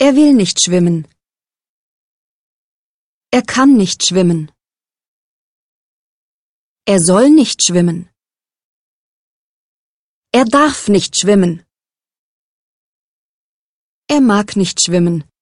Er will nicht schwimmen. Er kann nicht schwimmen. Er soll nicht schwimmen. Er darf nicht schwimmen. Er mag nicht schwimmen.